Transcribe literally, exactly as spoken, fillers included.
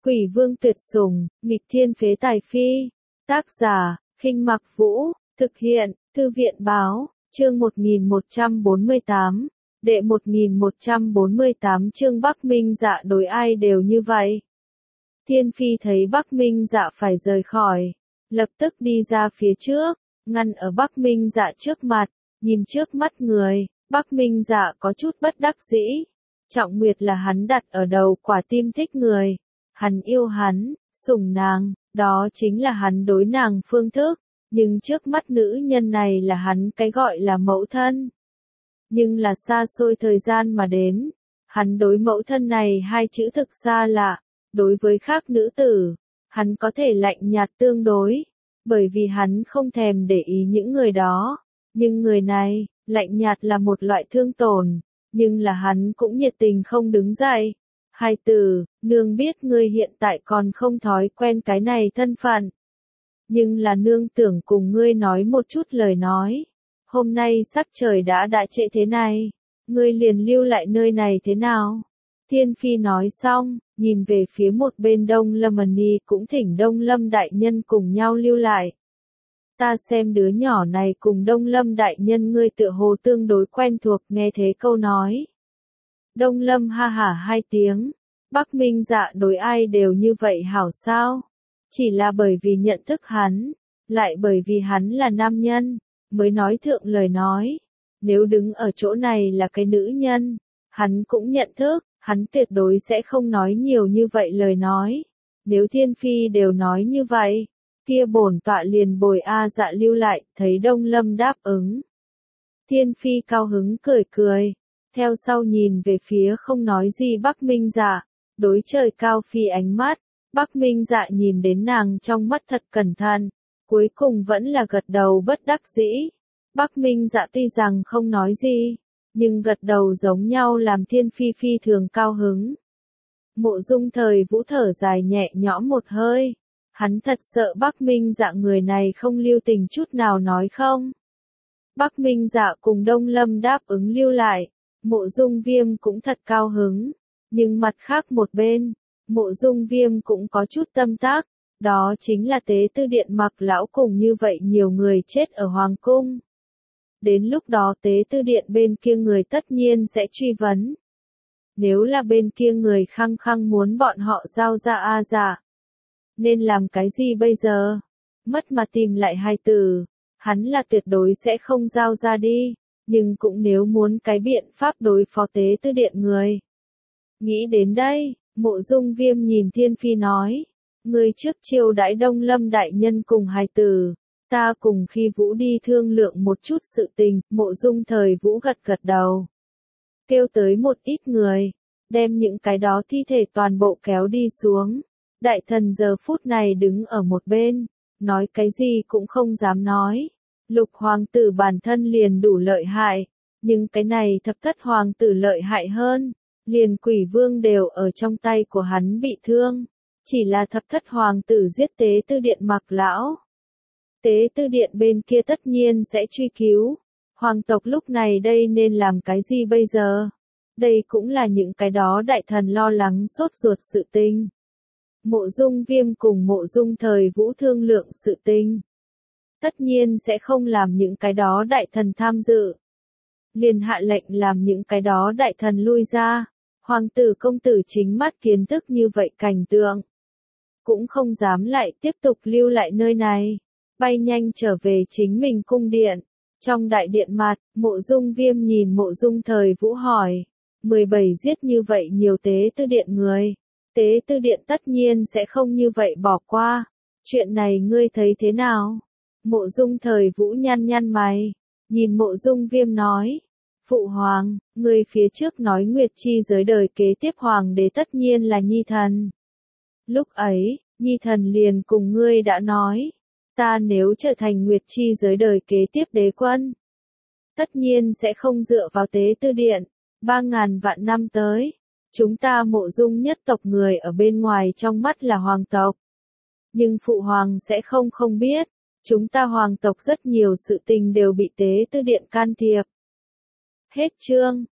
Quỷ vương tuyệt sủng, nghịch thiên phế tài phi. Tác giả, Khinh Mặc Vũ, thực hiện, Thư viện báo, chương một nghìn một trăm bốn mươi tám, đệ một nghìn một trăm bốn mươi tám chương Bắc Minh Dạ đối ai đều như vậy. Thiên Phi thấy Bắc Minh Dạ phải rời khỏi, lập tức đi ra phía trước, ngăn ở Bắc Minh Dạ trước mặt, nhìn trước mắt người, Bắc Minh Dạ có chút bất đắc dĩ. Trọng Nguyệt là hắn đặt ở đầu quả tim thích người, hắn yêu hắn, sủng nàng, đó chính là hắn đối nàng phương thức, nhưng trước mắt nữ nhân này là hắn cái gọi là mẫu thân. Nhưng là xa xôi thời gian mà đến, hắn đối mẫu thân này hai chữ thực xa lạ, đối với khác nữ tử, hắn có thể lạnh nhạt tương đối, bởi vì hắn không thèm để ý những người đó, nhưng người này, lạnh nhạt là một loại thương tổn, nhưng là hắn cũng nhiệt tình không đứng dậy. Hai từ, nương biết ngươi hiện tại còn không thói quen cái này thân phận. Nhưng là nương tưởng cùng ngươi nói một chút lời nói. Hôm nay sắc trời đã đã trễ thế này, ngươi liền lưu lại nơi này thế nào? Thiên Phi nói xong, nhìn về phía một bên Đông Lâm Ân Nhi cũng thỉnh Đông Lâm đại nhân cùng nhau lưu lại. Ta xem đứa nhỏ này cùng Đông Lâm đại nhân ngươi tựa hồ tương đối quen thuộc, nghe thế câu nói. Đông Lâm ha hả hai tiếng, Bắc Minh Dạ đối ai đều như vậy hảo sao? Chỉ là bởi vì nhận thức hắn, lại bởi vì hắn là nam nhân, mới nói thượng lời nói. Nếu đứng ở chỗ này là cái nữ nhân, hắn cũng nhận thức, hắn tuyệt đối sẽ không nói nhiều như vậy lời nói. Nếu Thiên Phi đều nói như vậy, kia bổn tọa liền bồi A Dạ lưu lại, thấy Đông Lâm đáp ứng. Thiên Phi cao hứng cười cười, theo sau nhìn về phía không nói gì Bắc Minh Dạ, đối trời cao phi ánh mắt, Bắc Minh Dạ nhìn đến nàng trong mắt thật cẩn thận, cuối cùng vẫn là gật đầu bất đắc dĩ. Bắc Minh Dạ tuy rằng không nói gì, nhưng gật đầu giống nhau làm Thiên Phi phi thường cao hứng. Mộ Dung Thời Vũ thở dài nhẹ nhõm một hơi, hắn thật sợ Bắc Minh Dạ người này không lưu tình chút nào nói không. Bắc Minh Dạ cùng Đông Lâm đáp ứng lưu lại, Mộ Dung Viêm cũng thật cao hứng, nhưng mặt khác một bên, Mộ Dung Viêm cũng có chút tâm tác, đó chính là Tế Tư Điện Mặc lão cùng như vậy nhiều người chết ở Hoàng Cung. Đến lúc đó Tế Tư Điện bên kia người tất nhiên sẽ truy vấn. Nếu là bên kia người khăng khăng muốn bọn họ giao ra A Dạ, nên làm cái gì bây giờ? Mất mà tìm lại hai từ, hắn là tuyệt đối sẽ không giao ra đi, nhưng cũng nếu muốn cái biện pháp đối phó Tế Tư Điện người. Nghĩ đến đây, Mộ Dung Viêm nhìn Thiên Phi nói, người trước chiêu đãi Đông Lâm đại nhân cùng hai từ, ta cùng khi Vũ đi thương lượng một chút sự tình. Mộ Dung Thời Vũ gật gật đầu, kêu tới một ít người, đem những cái đó thi thể toàn bộ kéo đi xuống. Đại thần giờ phút này đứng ở một bên, nói cái gì cũng không dám nói. Lục hoàng tử bản thân liền đủ lợi hại, nhưng cái này thập thất hoàng tử lợi hại hơn, liền quỷ vương đều ở trong tay của hắn bị thương. Chỉ là thập thất hoàng tử giết Tế Tư Điện Mặc lão, Tế Tư Điện bên kia tất nhiên sẽ truy cứu. Hoàng tộc lúc này đây nên làm cái gì bây giờ? Đây cũng là những cái đó đại thần lo lắng sốt ruột sự tình. Mộ Dung Viêm cùng Mộ Dung Thời Vũ thương lượng sự tình, tất nhiên sẽ không làm những cái đó đại thần tham dự. Liền hạ lệnh làm những cái đó đại thần lui ra. Hoàng tử công tử chính mắt kiến thức như vậy cảnh tượng, cũng không dám lại tiếp tục lưu lại nơi này, bay nhanh trở về chính mình cung điện. Trong đại điện mặt, Mộ Dung Viêm nhìn Mộ Dung Thời Vũ hỏi, mười bảy giết như vậy nhiều Tế Tư Điện người, Tế Tư Điện tất nhiên sẽ không như vậy bỏ qua, chuyện này ngươi thấy thế nào? Mộ Dung Thời Vũ nhăn nhăn mày, nhìn Mộ Dung Viêm nói, Phụ Hoàng, ngươi phía trước nói Nguyệt Chi giới đời kế tiếp Hoàng đế tất nhiên là Nhi Thần. Lúc ấy, Nhi Thần liền cùng ngươi đã nói, ta nếu trở thành Nguyệt Chi giới đời kế tiếp đế quân, tất nhiên sẽ không dựa vào Tế Tư Điện. Ba ngàn vạn năm tới, chúng ta Mộ Dung nhất tộc người ở bên ngoài trong mắt là hoàng tộc. Nhưng Phụ Hoàng sẽ không không biết, chúng ta hoàng tộc rất nhiều sự tình đều bị Tế Tư Điện can thiệp. Hết chương.